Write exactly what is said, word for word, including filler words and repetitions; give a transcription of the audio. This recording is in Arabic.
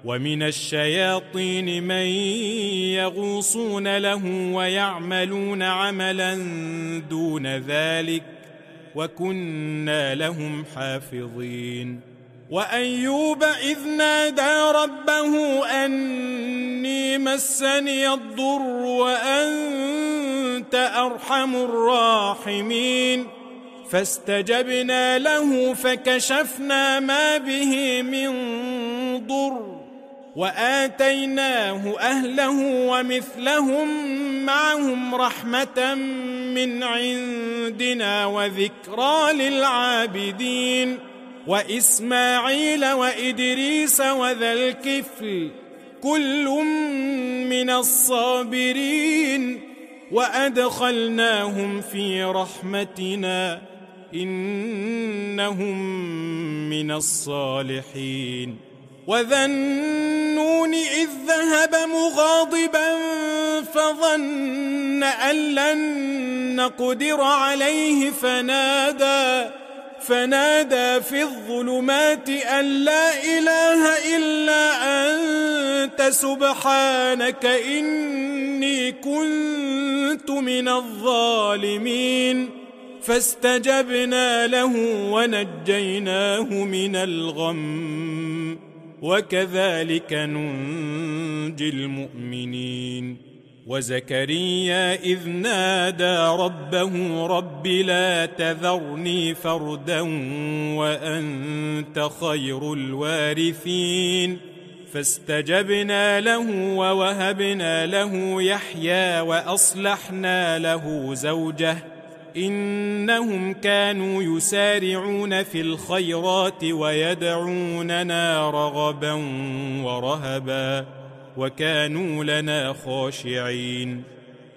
ومن الشياطين من يغوصون له ويعملون عملا دون ذلك وكنا لهم حافظين. وأيوب إذ نادى ربه أني مسني الضر وأنت أرحم الراحمين فاستجبنا له فكشفنا ما به من ضر وآتيناه أهله ومثلهم معهم رحمة من عندنا وذكرى للعابدين. وإسماعيل وإدريس وذا الكفل كل من الصابرين وأدخلناهم في رحمتنا إنهم من الصالحين. وذا النون إذ ذهب مغاضبا فظن أن لن نقدر عليه فنادى فنادى في الظلمات أن لا إله إلا أنت سبحانك إني كنت من الظالمين فاستجبنا له ونجيناه من الغم وكذلك ننجي المؤمنين. وزكريا إذ نادى ربه رب لا تذرني فردا وأنت خير الوارثين فاستجبنا له ووهبنا له يحيى وأصلحنا له زوجه إنهم كانوا يسارعون في الخيرات ويدعوننا رغبا ورهبا وكانوا لنا خاشعين.